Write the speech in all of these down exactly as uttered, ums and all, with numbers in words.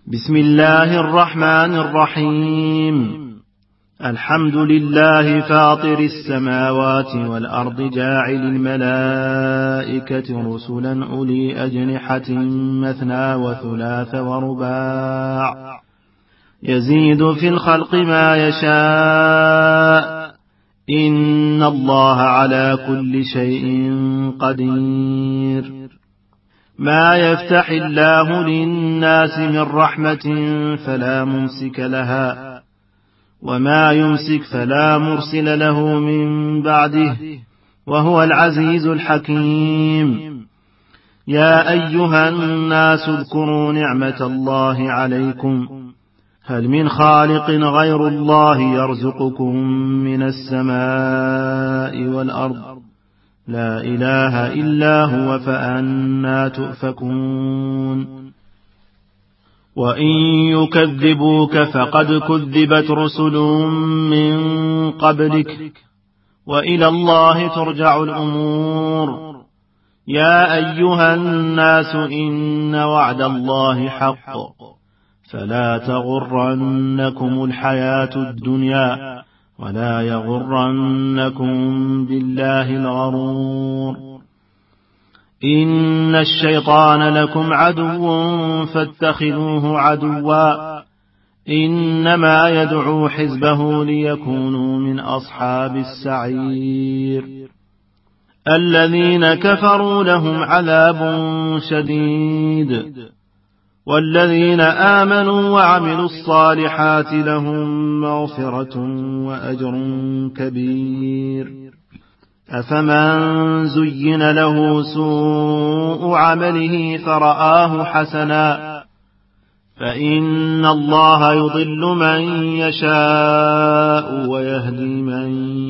بسم الله الرحمن الرحيم. الحمد لله فاطر السماوات والأرض جاعل الملائكة رسلا أولي أجنحة مثنى وثلاث ورباع يزيد في الخلق ما يشاء إن الله على كل شيء قدير. ما يفتح الله للناس من رحمة فلا ممسك لها وما يمسك فلا مرسل له من بعده وهو العزيز الحكيم. يا أيها الناس اذكروا نعمة الله عليكم هل من خالق غير الله يرزقكم من السماء والأرض لا إله إلا هو فأنى تؤفكون. وإن يكذبوك فقد كذبت رسل من قبلك وإلى الله ترجع الأمور. يا أيها الناس إن وعد الله حق فلا تغرنكم الحياة الدنيا ولا يغرنكم بالله الغرور. إن الشيطان لكم عدو فاتخذوه عدوا إنما يدعو حزبه ليكونوا من أصحاب السعير. الذين كفروا لهم عذاب شديد والذين آمنوا وعملوا الصالحات لهم مغفرة وأجر كبير. أفمن زين له سوء عمله فرآه حسنا فإن الله يضل من يشاء ويهدي من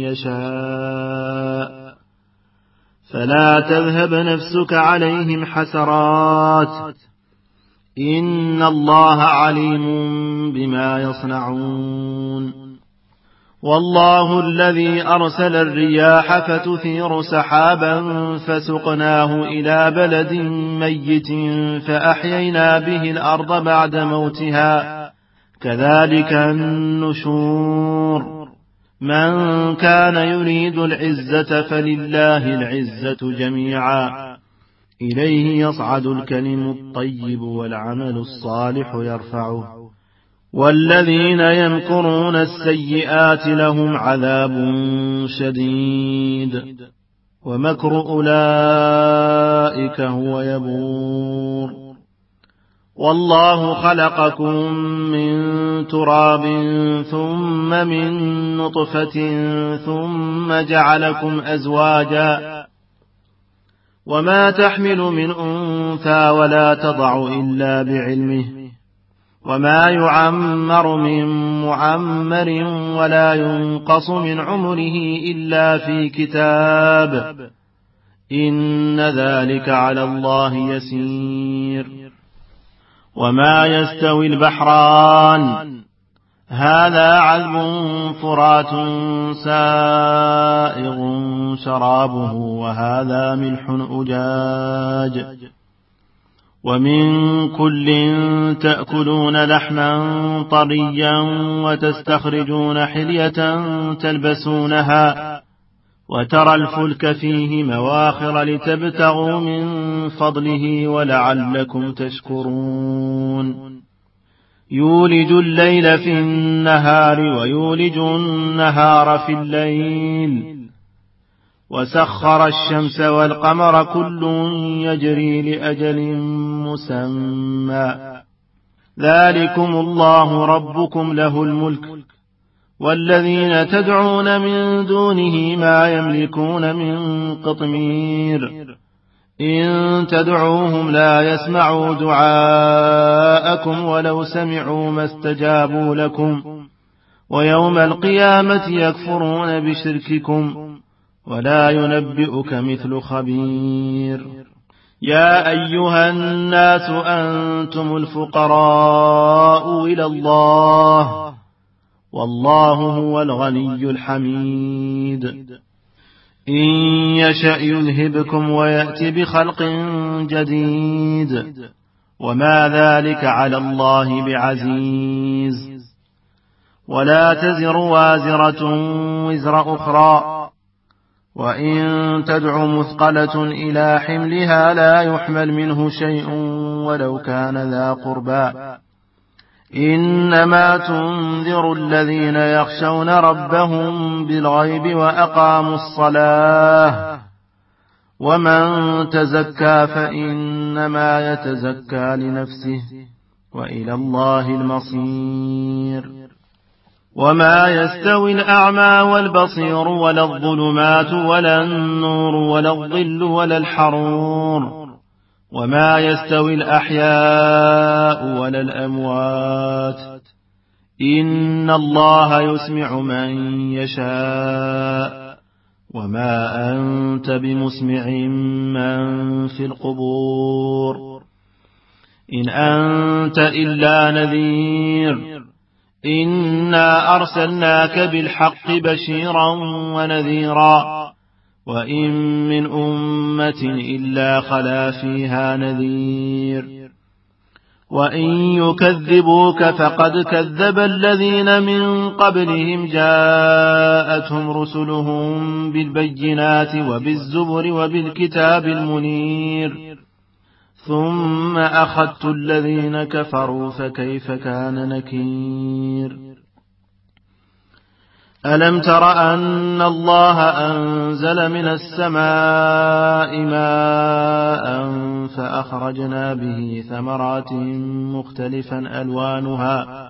يشاء فلا تذهب نفسك عليهم حسرات إن الله عليم بما يصنعون. والله الذي أرسل الرياح فتثير سحابا فسقناه إلى بلد ميت فأحيينا به الأرض بعد موتها كذلك النشور. من كان يريد العزة فلله العزة جميعا إليه يصعد الكلم الطيب والعمل الصالح يرفعه والذين يمكرون السيئات لهم عذاب شديد ومكر أولئك هو يبور. والله خلقكم من تراب ثم من نطفة ثم جعلكم أزواجا وما تحمل من أنثى ولا تضع إلا بعلمه وما يعمر من معمر ولا ينقص من عمره إلا في كتاب إن ذلك على الله يسير. وما يستوي البحران هذا عذب فرات سائغ شرابه وهذا ملح أجاج ومن كل تأكلون لحما طريا وتستخرجون حلية تلبسونها وترى الفلك فيه مواخر لتبتغوا من فضله ولعلكم تشكرون. يولج الليل في النهار ويولج النهار في الليل وسخر الشمس والقمر كل يجري لأجل مسمى ذلكم الله ربكم له الملك والذين تدعون من دونه ما يملكون من قطمير. إن تدعوهم لا يسمعوا دعاءكم ولو سمعوا ما استجابوا لكم ويوم القيامة يكفرون بشرككم ولا ينبئك مثل خبير. يا أيها الناس أنتم الفقراء إلى الله والله هو الغني الحميد. إن يشأ يذهبكم ويأتي بخلق جديد وما ذلك على الله بعزيز. ولا تزر وازرة وزر أخرى، وإن تدع مثقلة إلى حملها لا يحمل منه شيء ولو كان ذا قربى، إنما تنذر الذين يخشون ربهم بالغيب وأقاموا الصلاة، ومن تزكى فإنما يتزكى لنفسه، وإلى الله المصير. وما يستوي الأعمى والبصير ولا الظلمات ولا النور ولا الظل ولا الحرور، وما يستوي الأحياء ولا الأموات، إن الله يسمع من يشاء، وما أنت بمسمع من في القبور، إن أنت إلا نذير. إنا أرسلناك بالحق بشيرا ونذيرا، وإن من أمة إلا خلا فيها نذير، وإن يكذبوك فقد كذب الذين من قبلهم جاءتهم رسلهم بالبينات وبالزبر وبالكتاب المنير، ثم أخذت الذين كفروا فكيف كان نكير. ألم تر أن الله أنزل من السماء ماء فأخرجنا به ثمرات مختلفا ألوانها،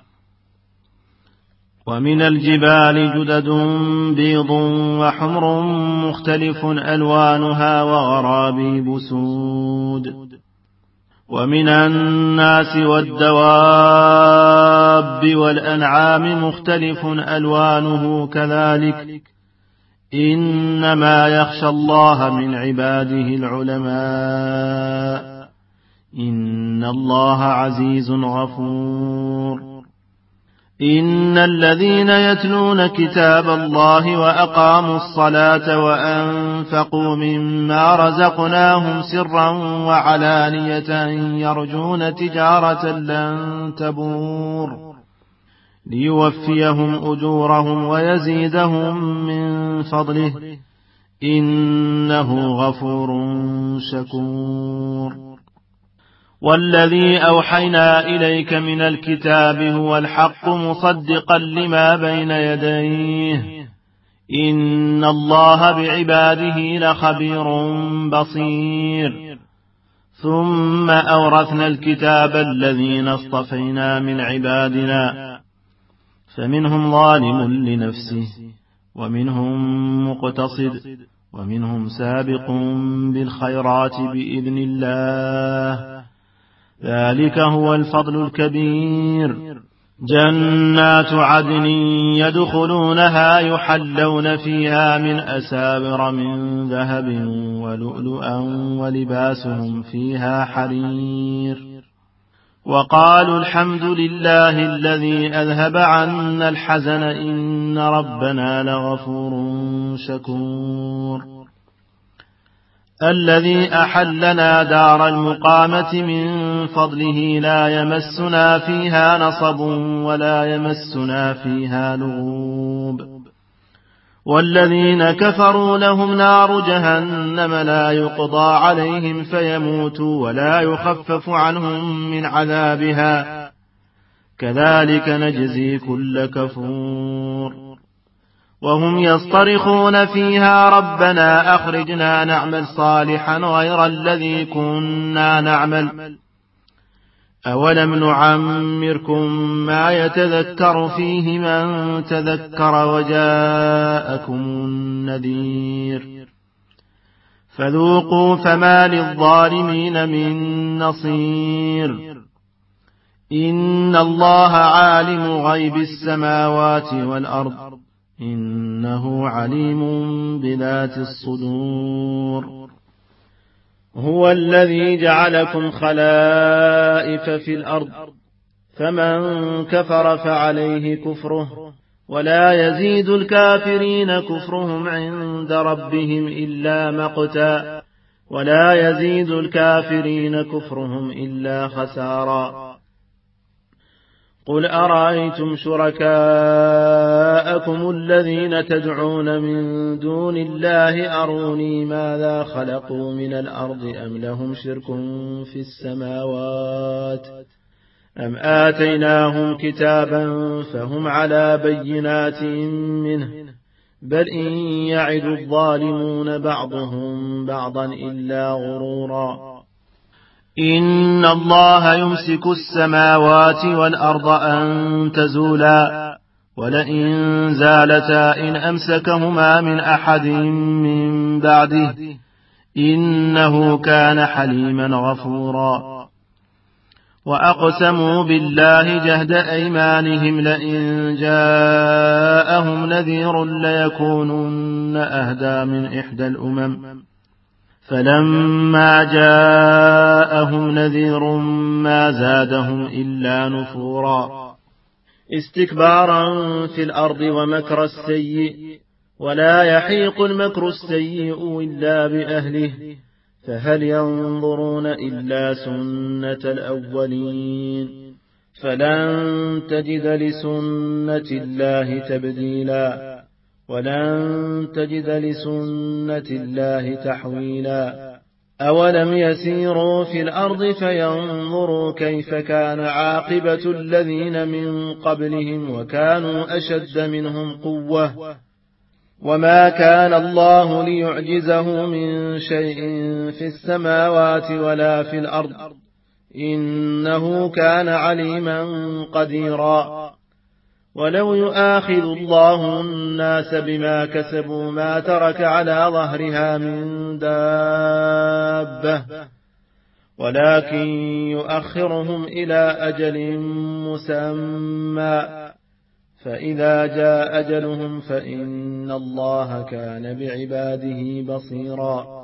ومن الجبال جدد بيض وحمر مختلف ألوانها وغرابيب سود، ومن الناس والدواب والأنعام مختلف ألوانه كذلك، إنما يخشى الله من عباده العلماء، إن الله عزيز غفور. إن الذين يتلون كتاب الله وأقاموا الصلاة وأنفقوا مما رزقناهم سرا وعلانية يرجون تجارة لن تبور ليوفيهم أجورهم ويزيدهم من فضله، إنه غفور شكور. والذي أوحينا إليك من الكتاب هو الحق مصدقا لما بين يديه، إن الله بعباده لخبير بصير. ثم أورثنا الكتاب الذين اصطفينا من عبادنا، فمنهم ظالم لنفسه ومنهم مقتصد ومنهم سابق بالخيرات بإذن الله، ذلك هو الفضل الكبير. جنات عدن يدخلونها يحلون فيها من أساور من ذهب ولؤلؤا ولباسهم فيها حرير، وقالوا الحمد لله الذي أذهب عنا الحزن إن ربنا لغفور شكور. الذي أحلنا دار المقامة من فضله لا يمسنا فيها نصب ولا يمسنا فيها لغوب، والذين كفروا لهم نار جهنم لا يقضى عليهم فيموتوا ولا يخفف عنهم من عذابها، كذلك نجزي كل كفور. وهم يصطرخون فيها ربنا أخرجنا نعمل صالحا غير الذي كنا نعمل، أولم نعمركم ما يتذكر فيه من تذكر وجاءكم النذير، فذوقوا فما للظالمين من نصير. إن الله عالم غيب السماوات والأرض، إنه عليم بذات الصدور. هو الذي جعلكم خلائف في الأرض، فمن كفر فعليه كفره، ولا يزيد الكافرين كفرهم عند ربهم إلا مقتا، ولا يزيد الكافرين كفرهم إلا خسارا. قل أرأيتم شركاءكم الذين تدعون من دون الله أروني ماذا خلقوا من الأرض أم لهم شرك في السماوات أم آتيناهم كتابا فهم على بينات منه بل إن يعد الظالمون بعضهم بعضا إلا غرورا. إن الله يمسك السماوات والأرض أن تزولا ولئن زالتا إن أمسكهما من أحد من بعده إنه كان حليما غفورا. وأقسموا بالله جهد أيمانهم لئن جاءهم نذير ليكونن أهدى من إحدى الأمم فلما جاءهم نذير ما زادهم إلا نفورا. استكبارا في الأرض ومكر السيء ولا يحيق المكر السيء إلا بأهله فهل ينظرون إلا سنة الأولين فلن تجد لسنة الله تبديلا ولن تجد لسنة الله تحويلا. أولم يسيروا في الأرض فينظروا كيف كان عاقبة الذين من قبلهم وكانوا أشد منهم قوة وما كان الله ليعجزه من شيء في السماوات ولا في الأرض إنه كان عليما قديرا. ولو يؤاخذ الله الناس بما كسبوا ما ترك على ظهرها من دابة ولكن يؤخرهم إلى أجل مسمى فإذا جاء أجلهم فإن الله كان بعباده بصيرا.